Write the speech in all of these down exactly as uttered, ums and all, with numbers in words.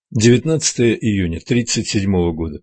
девятнадцатое июня тридцать седьмого года.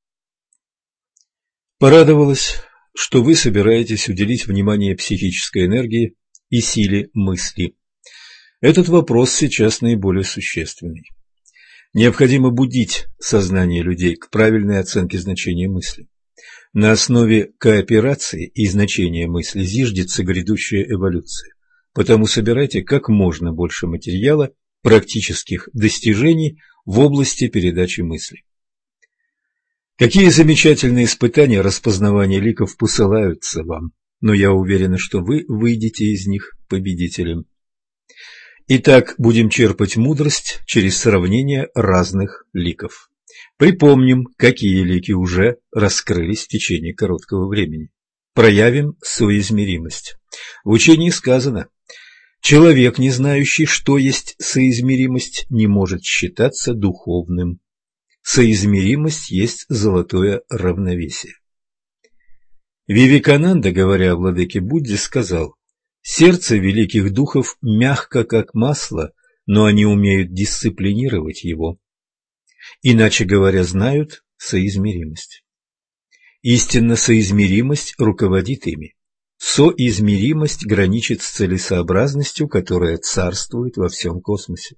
Порадовалась, что вы собираетесь уделить внимание психической энергии и силе мысли. Этот вопрос сейчас наиболее существенный. Необходимо будить сознание людей к правильной оценке значения мысли. На основе кооперации и значения мысли зиждется грядущая эволюция. Потому собирайте как можно больше материала, практических достижений в области передачи мысли. Какие замечательные испытания распознавания ликов посылаются вам, но я уверена, что вы выйдете из них победителем. Итак, будем черпать мудрость через сравнение разных ликов. Припомним, какие лики уже раскрылись в течение короткого времени. Проявим соизмеримость. В учении сказано: человек, не знающий, что есть соизмеримость, не может считаться духовным. Соизмеримость есть золотое равновесие. Вивекананда, говоря о владыке Будде, сказал: сердце великих духов мягко, как масло, но они умеют дисциплинировать его. Иначе говоря, знают соизмеримость. Истинно соизмеримость руководит ими. Соизмеримость граничит с целесообразностью, которая царствует во всем космосе.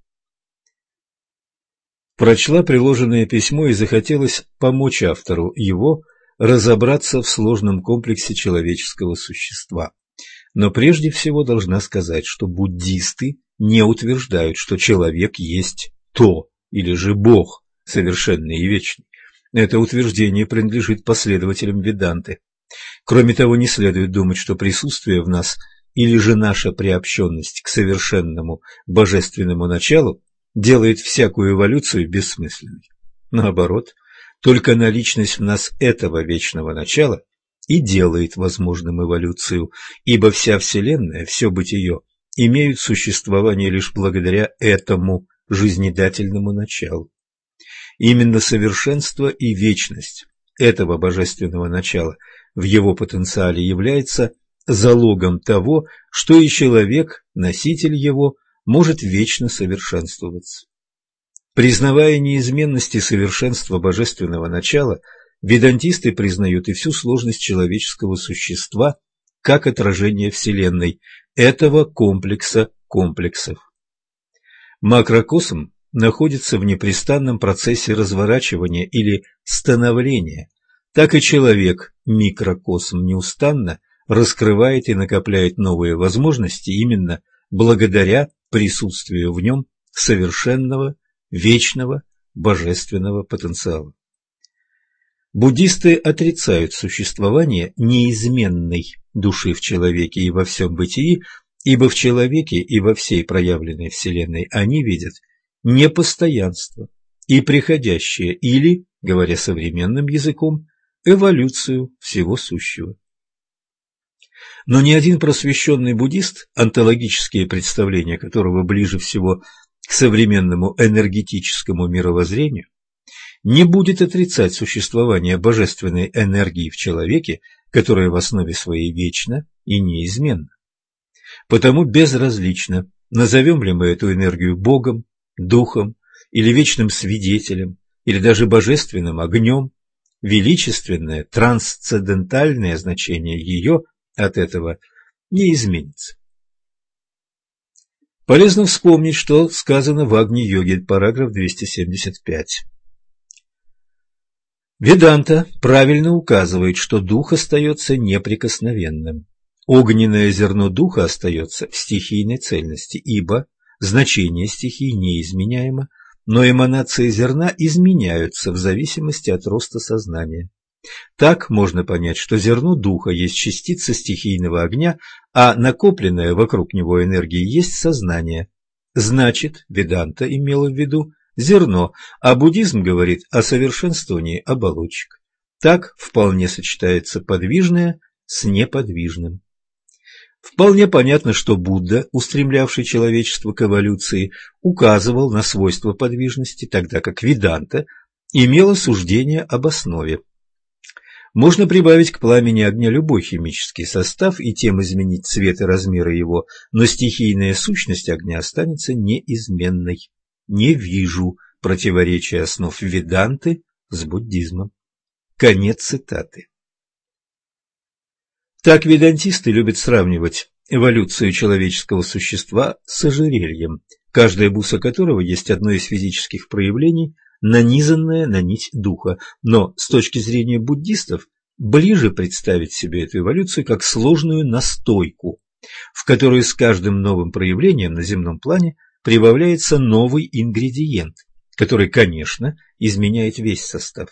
Прочла приложенное письмо и захотелось помочь автору его разобраться в сложном комплексе человеческого существа. Но прежде всего должна сказать, что буддисты не утверждают, что человек есть то, или же Бог, совершенный и вечный. Это утверждение принадлежит последователям Веданты. Кроме того, не следует думать, что присутствие в нас или же наша приобщенность к совершенному божественному началу делает всякую эволюцию бессмысленной. Наоборот, только наличность в нас этого вечного начала и делает возможным эволюцию, ибо вся Вселенная, все бытие имеют существование лишь благодаря этому жизнедательному началу. Именно совершенство и вечность этого божественного начала в его потенциале является залогом того, что и человек, носитель его, может вечно совершенствоваться. Признавая неизменность и совершенство божественного начала, ведантисты признают и всю сложность человеческого существа как отражение Вселенной, этого комплекса комплексов. Макрокосм находится в непрестанном процессе разворачивания или становления, так и человек, микрокосм, неустанно раскрывает и накопляет новые возможности именно благодаря присутствию в нем совершенного, вечного, божественного потенциала. Буддисты отрицают существование неизменной души в человеке и во всем бытии, ибо в человеке и во всей проявленной Вселенной они видят непостоянство и приходящее или, говоря современным языком, эволюцию всего сущего. Но ни один просвещенный буддист, онтологические представления которого ближе всего к современному энергетическому мировоззрению, не будет отрицать существование божественной энергии в человеке, которая в основе своей вечна и неизменна. Потому безразлично, назовем ли мы эту энергию Богом, Духом или вечным свидетелем, или даже божественным огнем, величественное трансцендентальное значение ее от этого не изменится. Полезно вспомнить, что сказано в Агни-йоге, параграф двести семьдесят пять. Веданта правильно указывает, что дух остается неприкосновенным. Огненное зерно духа остается в стихийной цельности, ибо значение стихии неизменяемо, но эманации зерна изменяются в зависимости от роста сознания. Так можно понять, что зерно духа есть частица стихийного огня, а накопленная вокруг него энергия есть сознание. Значит, Веданта имела в виду зерно, а буддизм говорит о совершенствовании оболочек. Так вполне сочетается подвижное с неподвижным. Вполне понятно, что Будда, устремлявший человечество к эволюции, указывал на свойства подвижности, тогда как Веданта имела суждение об основе. Можно прибавить к пламени огня любой химический состав и тем изменить цвет и размеры его, но стихийная сущность огня останется неизменной. Не вижу противоречие основ веданты с буддизмом. Конец цитаты. Так ведантисты любят сравнивать эволюцию человеческого существа с ожерельем, каждая буса которого есть одно из физических проявлений, нанизанное на нить духа. Но с точки зрения буддистов ближе представить себе эту эволюцию как сложную настойку, в которую с каждым новым проявлением на земном плане прибавляется новый ингредиент, который, конечно, изменяет весь состав.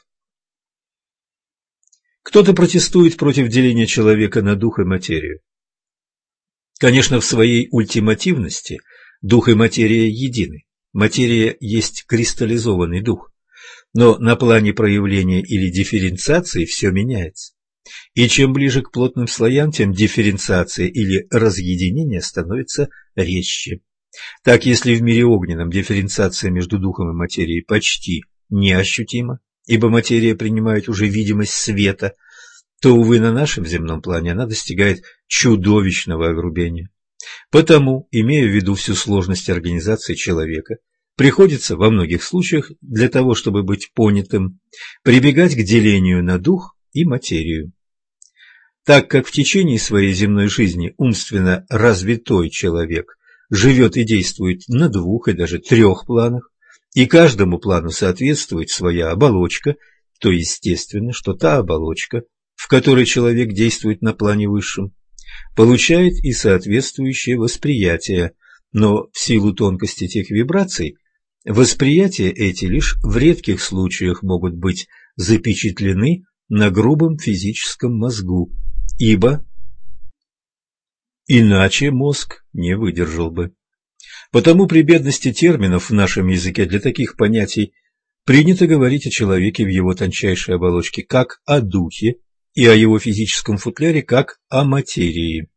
Кто-то протестует против деления человека на дух и материю. Конечно, в своей ультимативности дух и материя едины. Материя есть кристаллизованный дух. Но на плане проявления или дифференциации все меняется. И чем ближе к плотным слоям, тем дифференциация или разъединение становится резче. Так, если в мире огненном дифференциация между духом и материей почти неощутима, ибо материя принимает уже видимость света, то, увы, на нашем земном плане она достигает чудовищного огрубения. Потому, имея в виду всю сложность организации человека, приходится во многих случаях для того, чтобы быть понятым, прибегать к делению на дух и материю. Так как в течение своей земной жизни умственно развитой человек живет и действует на двух и даже трех планах, и каждому плану соответствует своя оболочка, то естественно, что та оболочка, в которой человек действует на плане высшем, получает и соответствующее восприятие, но в силу тонкости тех вибраций, восприятия эти лишь в редких случаях могут быть запечатлены на грубом физическом мозгу, ибо иначе мозг не выдержал бы. Потому при бедности терминов в нашем языке для таких понятий принято говорить о человеке в его тончайшей оболочке как о духе и о его физическом футляре как о материи.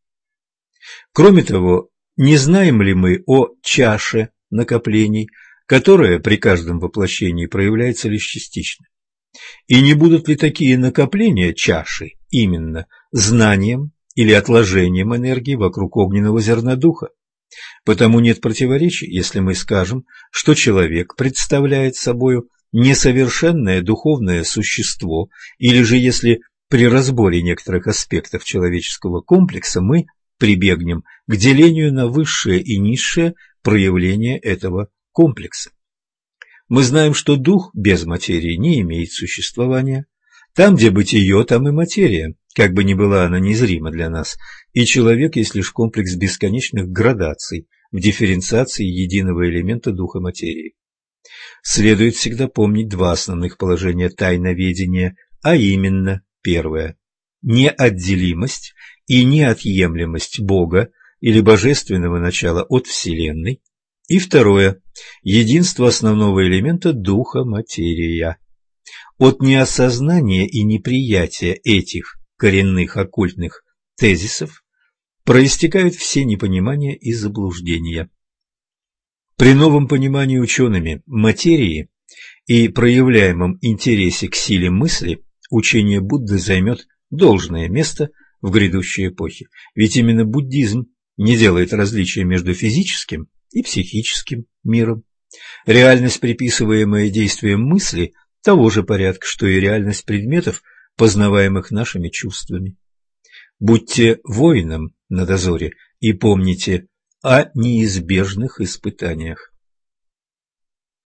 Кроме того, не знаем ли мы о чаше накоплений, которая при каждом воплощении проявляется лишь частично? И не будут ли такие накопления чаши именно знанием или отложением энергии вокруг огненного зерна духа? Потому нет противоречий, если мы скажем, что человек представляет собою несовершенное духовное существо, или же если при разборе некоторых аспектов человеческого комплекса мы прибегнем к делению на высшее и низшее проявление этого комплекса. Мы знаем, что дух без материи не имеет существования. Там, где бытие, там и материя, как бы ни была она незрима для нас, и человек есть лишь комплекс бесконечных градаций в дифференциации единого элемента духа материи. Следует всегда помнить два основных положения тайноведения, а именно, первое – неотделимость и неотъемлемость Бога или божественного начала от Вселенной, и второе – единство основного элемента духа материя. От неосознания и неприятия этих коренных оккультных тезисов проистекают все непонимания и заблуждения. При новом понимании учеными материи и проявляемом интересе к силе мысли учение Будды займет должное место в грядущей эпохе, ведь именно буддизм не делает различия между физическим и психическим миром. Реальность, приписываемая действием мысли, того же порядка, что и реальность предметов, познаваемых нашими чувствами. Будьте воином на дозоре и помните о неизбежных испытаниях.